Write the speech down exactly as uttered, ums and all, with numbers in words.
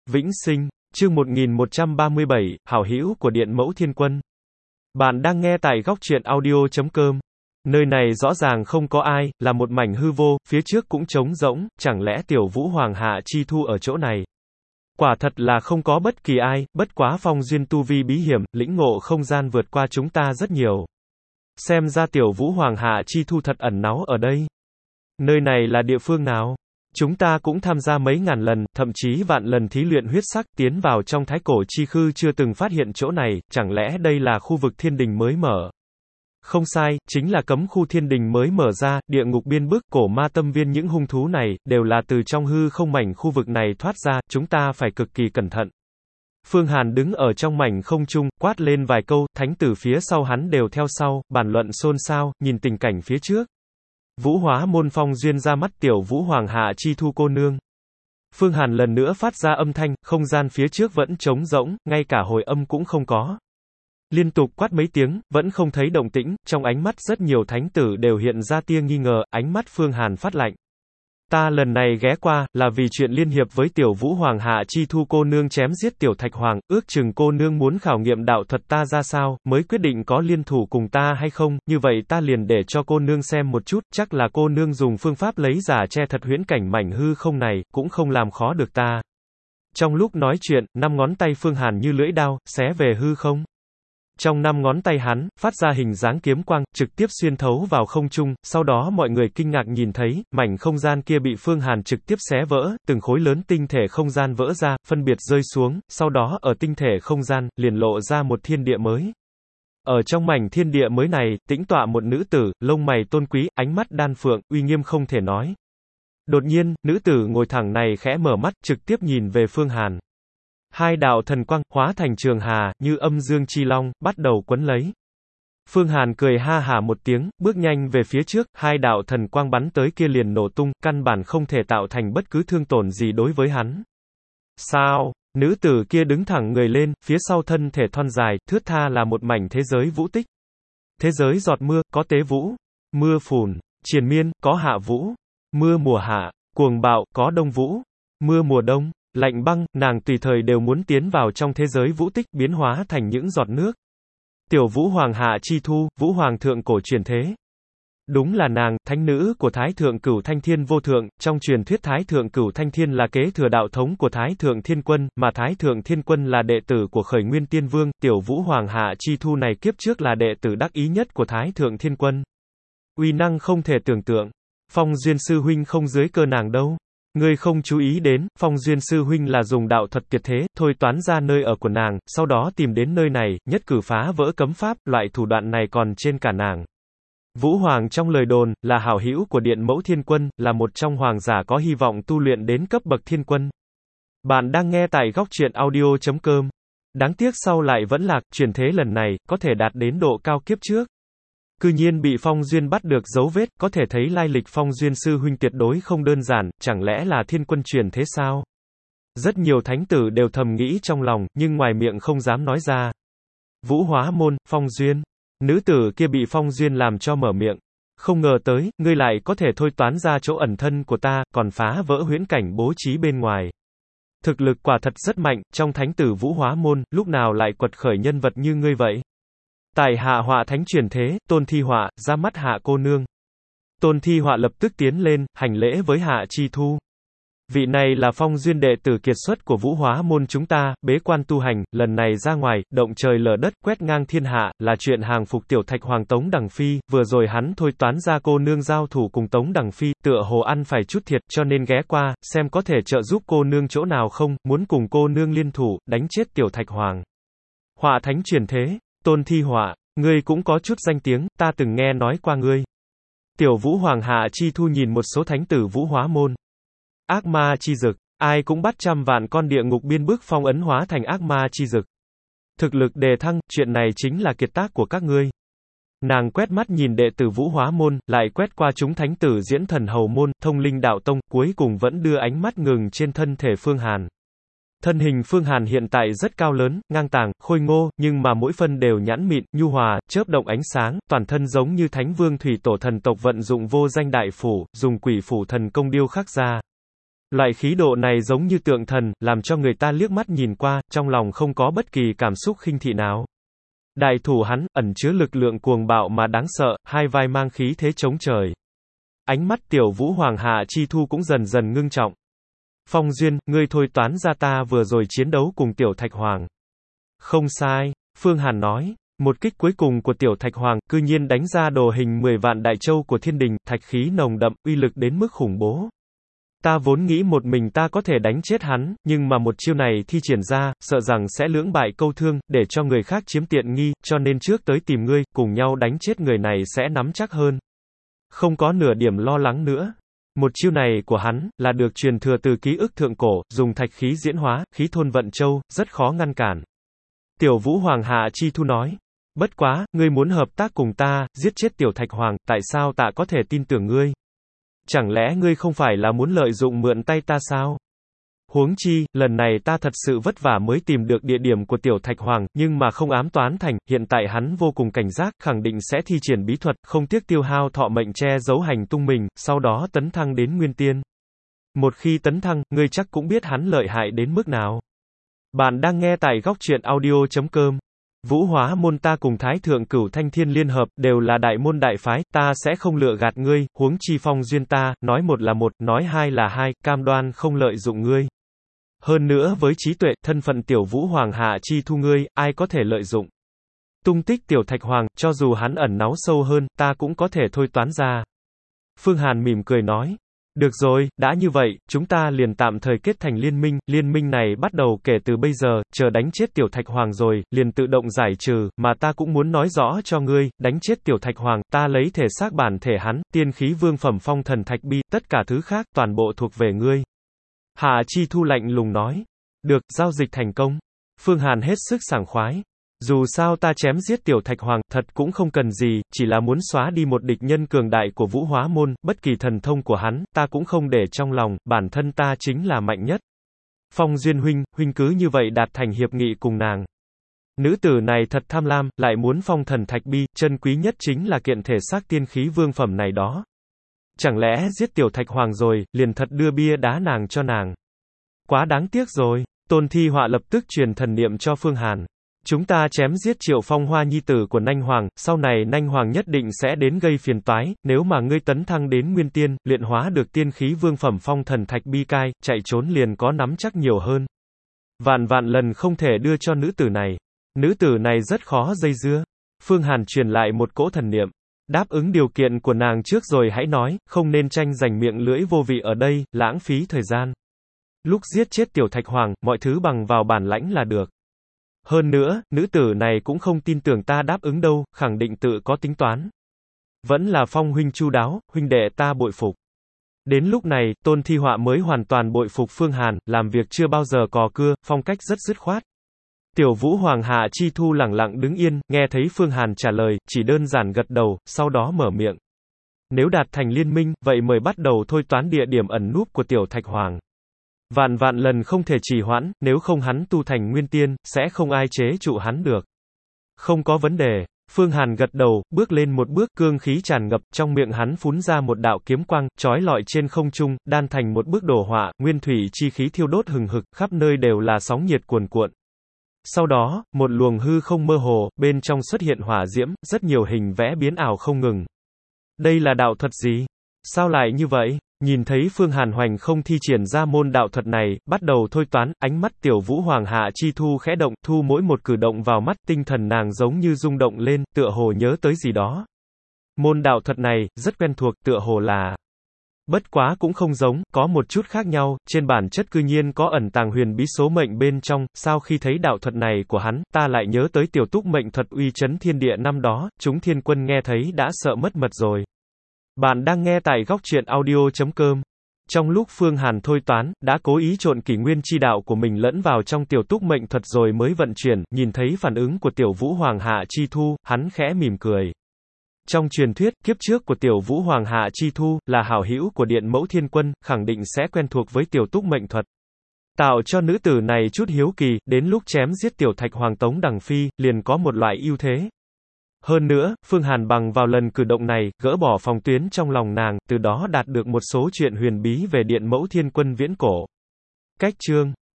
Vĩnh sinh, chương một nghìn một trăm ba mươi bảy, hảo hữu của Điện Mẫu Thiên Quân. Bạn đang nghe tại góc truyện audio chấm com. Nơi này rõ ràng không có ai, là một mảnh hư vô, phía trước cũng trống rỗng, chẳng lẽ Tiểu Vũ Hoàng Hạ Chi Thu ở chỗ này? Quả thật là không có bất kỳ ai, bất quá Phong Duyên tu vi bí hiểm, lĩnh ngộ không gian vượt qua chúng ta rất nhiều. Xem ra Tiểu Vũ Hoàng Hạ Chi Thu thật ẩn náu ở đây. Nơi này là địa phương nào? Chúng ta cũng tham gia mấy ngàn lần, thậm chí vạn lần thí luyện huyết sắc, tiến vào trong thái cổ chi khư chưa từng phát hiện chỗ này, chẳng lẽ đây là khu vực thiên đình mới mở? Không sai, chính là cấm khu thiên đình mới mở ra, địa ngục biên bức, cổ ma tâm viên, những hung thú này, đều là từ trong hư không mảnh khu vực này thoát ra, chúng ta phải cực kỳ cẩn thận. Phương Hàn đứng ở trong mảnh không trung, quát lên vài câu, thánh tử phía sau hắn đều theo sau, bàn luận xôn xao, nhìn tình cảnh phía trước. Vũ Hóa Môn Phong Duyên ra mắt Tiểu Vũ Hoàng Hạ Chi Thu cô nương. Phương Hàn lần nữa phát ra âm thanh, không gian phía trước vẫn trống rỗng, ngay cả hồi âm cũng không có. Liên tục quát mấy tiếng, vẫn không thấy động tĩnh, trong ánh mắt rất nhiều thánh tử đều hiện ra tia nghi ngờ, ánh mắt Phương Hàn phát lạnh. Ta lần này ghé qua, là vì chuyện liên hiệp với Tiểu Vũ Hoàng Hạ Chi Thu cô nương chém giết Tiểu Thạch Hoàng, ước chừng cô nương muốn khảo nghiệm đạo thuật ta ra sao, mới quyết định có liên thủ cùng ta hay không, như vậy ta liền để cho cô nương xem một chút, chắc là cô nương dùng phương pháp lấy giả che thật huyễn cảnh mảnh hư không này, cũng không làm khó được ta. Trong lúc nói chuyện, năm ngón tay Phương Hàn như lưỡi đao, xé về hư không. Trong năm ngón tay hắn, phát ra hình dáng kiếm quang, trực tiếp xuyên thấu vào không trung, sau đó mọi người kinh ngạc nhìn thấy, mảnh không gian kia bị Phương Hàn trực tiếp xé vỡ, từng khối lớn tinh thể không gian vỡ ra, phân biệt rơi xuống, sau đó ở tinh thể không gian, liền lộ ra một thiên địa mới. Ở trong mảnh thiên địa mới này, tĩnh tọa một nữ tử, lông mày tôn quý, ánh mắt đan phượng, uy nghiêm không thể nói. Đột nhiên, nữ tử ngồi thẳng này khẽ mở mắt, trực tiếp nhìn về Phương Hàn. Hai đạo thần quang, hóa thành trường hà, như âm dương chi long, bắt đầu quấn lấy. Phương Hàn cười ha hả một tiếng, bước nhanh về phía trước, hai đạo thần quang bắn tới kia liền nổ tung, căn bản không thể tạo thành bất cứ thương tổn gì đối với hắn. Sao? Nữ tử kia đứng thẳng người lên, phía sau thân thể thon dài, thướt tha là một mảnh thế giới vũ tích. Thế giới giọt mưa, có tế vũ, mưa phùn, triền miên, có hạ vũ, mưa mùa hạ, cuồng bạo, có đông vũ, mưa mùa đông. Lạnh băng, nàng tùy thời đều muốn tiến vào trong thế giới vũ tích, biến hóa thành những giọt nước. Tiểu Vũ Hoàng Hạ Chi Thu, Vũ Hoàng thượng cổ truyền thế. Đúng là nàng, thánh nữ của Thái Thượng Cửu Thanh Thiên vô thượng, trong truyền thuyết Thái Thượng Cửu Thanh Thiên là kế thừa đạo thống của Thái Thượng Thiên Quân, mà Thái Thượng Thiên Quân là đệ tử của Khởi Nguyên Tiên Vương, Tiểu Vũ Hoàng Hạ Chi Thu này kiếp trước là đệ tử đắc ý nhất của Thái Thượng Thiên Quân. Uy năng không thể tưởng tượng. Phong Duyên sư huynh không dưới cơ nàng đâu. Ngươi không chú ý đến, Phong Duyên sư huynh là dùng đạo thuật tuyệt thế, thôi toán ra nơi ở của nàng, sau đó tìm đến nơi này, nhất cử phá vỡ cấm pháp, loại thủ đoạn này còn trên cả nàng. Vũ Hoàng trong lời đồn, là hảo hữu của Điện Mẫu Thiên Quân, là một trong hoàng giả có hy vọng tu luyện đến cấp bậc thiên quân. Bạn đang nghe tại góc truyện audio chấm com. Đáng tiếc sau lại vẫn lạc, chuyển thế lần này, có thể đạt đến độ cao kiếp trước. Cư nhiên bị Phong Duyên bắt được dấu vết, có thể thấy lai lịch Phong Duyên sư huynh tuyệt đối không đơn giản, chẳng lẽ là thiên quân truyền thế sao? Rất nhiều thánh tử đều thầm nghĩ trong lòng, nhưng ngoài miệng không dám nói ra. Vũ Hóa Môn, Phong Duyên. Nữ tử kia bị Phong Duyên làm cho mở miệng. Không ngờ tới, ngươi lại có thể thôi toán ra chỗ ẩn thân của ta, còn phá vỡ huyễn cảnh bố trí bên ngoài. Thực lực quả thật rất mạnh, trong thánh tử Vũ Hóa Môn, lúc nào lại quật khởi nhân vật như ngươi vậy? Tại hạ Họa thánh truyền thế, Tôn Thi Họa, ra mắt Hạ cô nương. Tôn Thi Họa lập tức tiến lên, hành lễ với Hạ Chi Thu. Vị này là Phong Duyên đệ tử kiệt xuất của Vũ Hóa Môn chúng ta, bế quan tu hành, lần này ra ngoài, động trời lở đất, quét ngang thiên hạ, là chuyện hàng phục Tiểu Thạch Hoàng Tống Đằng Phi, vừa rồi hắn thôi toán ra cô nương giao thủ cùng Tống Đằng Phi, tựa hồ ăn phải chút thiệt, cho nên ghé qua, xem có thể trợ giúp cô nương chỗ nào không, muốn cùng cô nương liên thủ, đánh chết Tiểu Thạch Hoàng. Họa thánh truyền thế. Tôn Thi Họa, ngươi cũng có chút danh tiếng, ta từng nghe nói qua ngươi. Tiểu Vũ Hoàng Hạ Chi Thu nhìn một số thánh tử Vũ Hóa Môn. Ác ma chi dực, ai cũng bắt trăm vạn con địa ngục biên bức phong ấn hóa thành ác ma chi dực. Thực lực đề thăng, chuyện này chính là kiệt tác của các ngươi. Nàng quét mắt nhìn đệ tử Vũ Hóa Môn, lại quét qua chúng thánh tử Diễn Thần Hầu Môn, Thông Linh Đạo Tông, cuối cùng vẫn đưa ánh mắt ngừng trên thân thể Phương Hàn. Thân hình Phương Hàn hiện tại rất cao lớn, ngang tàng, khôi ngô, nhưng mà mỗi phân đều nhẵn mịn, nhu hòa, chớp động ánh sáng, toàn thân giống như Thánh Vương Thủy Tổ thần tộc vận dụng vô danh đại phủ, dùng quỷ phủ thần công điêu khắc ra. Loại khí độ này giống như tượng thần, làm cho người ta liếc mắt nhìn qua, trong lòng không có bất kỳ cảm xúc khinh thị nào. Đại thủ hắn, ẩn chứa lực lượng cuồng bạo mà đáng sợ, hai vai mang khí thế chống trời. Ánh mắt Tiểu Vũ Hoàng Hạ Chi Thu cũng dần dần ngưng trọng. Phong Duyên, ngươi thôi toán ra ta vừa rồi chiến đấu cùng Tiểu Thạch Hoàng. Không sai, Phương Hàn nói. Một kích cuối cùng của Tiểu Thạch Hoàng, cư nhiên đánh ra đồ hình mười vạn đại châu của thiên đình, thạch khí nồng đậm, uy lực đến mức khủng bố. Ta vốn nghĩ một mình ta có thể đánh chết hắn, nhưng mà một chiêu này thi triển ra, sợ rằng sẽ lưỡng bại câu thương, để cho người khác chiếm tiện nghi, cho nên trước tới tìm ngươi, cùng nhau đánh chết người này sẽ nắm chắc hơn. Không có nửa điểm lo lắng nữa. Một chiêu này của hắn, là được truyền thừa từ ký ức thượng cổ, dùng thạch khí diễn hóa, khí thôn vận châu, rất khó ngăn cản. Tiểu Vũ Hoàng Hạ Chi Thu nói. Bất quá, ngươi muốn hợp tác cùng ta, giết chết Tiểu Thạch Hoàng, tại sao ta có thể tin tưởng ngươi? Chẳng lẽ ngươi không phải là muốn lợi dụng mượn tay ta sao? Huống chi, lần này ta thật sự vất vả mới tìm được địa điểm của Tiểu Thạch Hoàng, nhưng mà không ám toán thành, hiện tại hắn vô cùng cảnh giác, khẳng định sẽ thi triển bí thuật, không tiếc tiêu hao thọ mệnh che giấu hành tung mình, sau đó tấn thăng đến Nguyên Tiên. Một khi tấn thăng, ngươi chắc cũng biết hắn lợi hại đến mức nào. Bạn đang nghe tại góc truyện audio chấm com. Vũ Hóa môn ta cùng Thái Thượng Cửu Thanh Thiên liên hợp, đều là đại môn đại phái, ta sẽ không lừa gạt ngươi, huống chi Phong Duyên ta, nói một là một, nói hai là hai, cam đoan không lợi dụng ngươi. Hơn nữa với trí tuệ, thân phận Tiểu Vũ Hoàng Hạ Chi Thu ngươi, ai có thể lợi dụng. Tung tích Tiểu Thạch Hoàng, cho dù hắn ẩn náu sâu hơn, ta cũng có thể thôi toán ra. Phương Hàn mỉm cười nói. Được rồi, đã như vậy, chúng ta liền tạm thời kết thành liên minh, liên minh này bắt đầu kể từ bây giờ, chờ đánh chết Tiểu Thạch Hoàng rồi, liền tự động giải trừ, mà ta cũng muốn nói rõ cho ngươi, đánh chết Tiểu Thạch Hoàng, ta lấy thể xác bản thể hắn, tiên khí vương phẩm phong thần thạch bi, tất cả thứ khác, toàn bộ thuộc về ngươi. Hạ Chi Thu lạnh lùng nói. Được, giao dịch thành công. Phương Hàn hết sức sảng khoái. Dù sao ta chém giết Tiểu Thạch Hoàng, thật cũng không cần gì, chỉ là muốn xóa đi một địch nhân cường đại của Vũ Hóa môn, bất kỳ thần thông của hắn, ta cũng không để trong lòng, bản thân ta chính là mạnh nhất. Phong Duyên huynh, huynh cứ như vậy đạt thành hiệp nghị cùng nàng. Nữ tử này thật tham lam, lại muốn phong thần thạch bi, chân quý nhất chính là kiện thể xác tiên khí vương phẩm này đó. Chẳng lẽ giết Tiểu Thạch Hoàng rồi, liền thật đưa bia đá nàng cho nàng. Quá đáng tiếc rồi. Tôn Thi Họa lập tức truyền thần niệm cho Phương Hàn. Chúng ta chém giết Triệu Phong Hoa nhi tử của Nanh Hoàng, sau này Nanh Hoàng nhất định sẽ đến gây phiền toái, nếu mà ngươi tấn thăng đến Nguyên Tiên, luyện hóa được tiên khí vương phẩm phong thần thạch bi cai, chạy trốn liền có nắm chắc nhiều hơn. Vạn vạn lần không thể đưa cho nữ tử này. Nữ tử này rất khó dây dưa. Phương Hàn truyền lại một cỗ thần niệm. Đáp ứng điều kiện của nàng trước rồi hãy nói, không nên tranh giành miệng lưỡi vô vị ở đây, lãng phí thời gian. Lúc giết chết Tiểu Thạch Hoàng, mọi thứ bằng vào bản lãnh là được. Hơn nữa, nữ tử này cũng không tin tưởng ta đáp ứng đâu, khẳng định tự có tính toán. Vẫn là Phong huynh chu đáo, huynh đệ ta bội phục. Đến lúc này, Tôn Thi Họa mới hoàn toàn bội phục Phương Hàn, làm việc chưa bao giờ cò cưa, phong cách rất dứt khoát. Tiểu Vũ Hoàng Hạ Chi Thu lẳng lặng đứng yên, nghe thấy Phương Hàn trả lời, chỉ đơn giản gật đầu, sau đó mở miệng. Nếu đạt thành liên minh, vậy mời bắt đầu thôi toán địa điểm ẩn núp của Tiểu Thạch Hoàng. Vạn vạn lần không thể trì hoãn, nếu không hắn tu thành Nguyên Tiên, sẽ không ai chế trụ hắn được. Không có vấn đề. Phương Hàn gật đầu, bước lên một bước, cương khí tràn ngập, trong miệng hắn phún ra một đạo kiếm quang, chói lọi trên không trung, đan thành một bức đồ họa, nguyên thủy chi khí thiêu đốt hừng hực, khắp nơi đều là sóng nhiệt cuồn cuộn. Sau đó, một luồng hư không mơ hồ, bên trong xuất hiện hỏa diễm, rất nhiều hình vẽ biến ảo không ngừng. Đây là đạo thuật gì? Sao lại như vậy? Nhìn thấy Phương Hàn hoành không thi triển ra môn đạo thuật này, bắt đầu thôi toán, ánh mắt Tiểu Vũ Hoàng Hạ Chi Thu khẽ động, thu mỗi một cử động vào mắt, tinh thần nàng giống như rung động lên, tựa hồ nhớ tới gì đó. Môn đạo thuật này, rất quen thuộc, tựa hồ là... Bất quá cũng không giống, có một chút khác nhau, trên bản chất cư nhiên có ẩn tàng huyền bí số mệnh bên trong, sau khi thấy đạo thuật này của hắn, ta lại nhớ tới tiểu túc mệnh thuật uy chấn thiên địa năm đó, chúng thiên quân nghe thấy đã sợ mất mật rồi. Bạn đang nghe tại góc truyện audio chấm com. Trong lúc Phương Hàn thôi toán, đã cố ý trộn kỷ nguyên chi đạo của mình lẫn vào trong tiểu túc mệnh thuật rồi mới vận chuyển, nhìn thấy phản ứng của Tiểu Vũ Hoàng Hạ Chi Thu, hắn khẽ mỉm cười. Trong truyền thuyết, kiếp trước của Tiểu Vũ Hoàng Hạ Chi Thu, là hảo hữu của Điện Mẫu Thiên Quân, khẳng định sẽ quen thuộc với tiểu túc mệnh thuật. Tạo cho nữ tử này chút hiếu kỳ, đến lúc chém giết Tiểu Thạch Hoàng Tống Đằng Phi, liền có một loại ưu thế. Hơn nữa, Phương Hàn bằng vào lần cử động này, gỡ bỏ phòng tuyến trong lòng nàng, từ đó đạt được một số chuyện huyền bí về Điện Mẫu Thiên Quân viễn cổ. Cách chương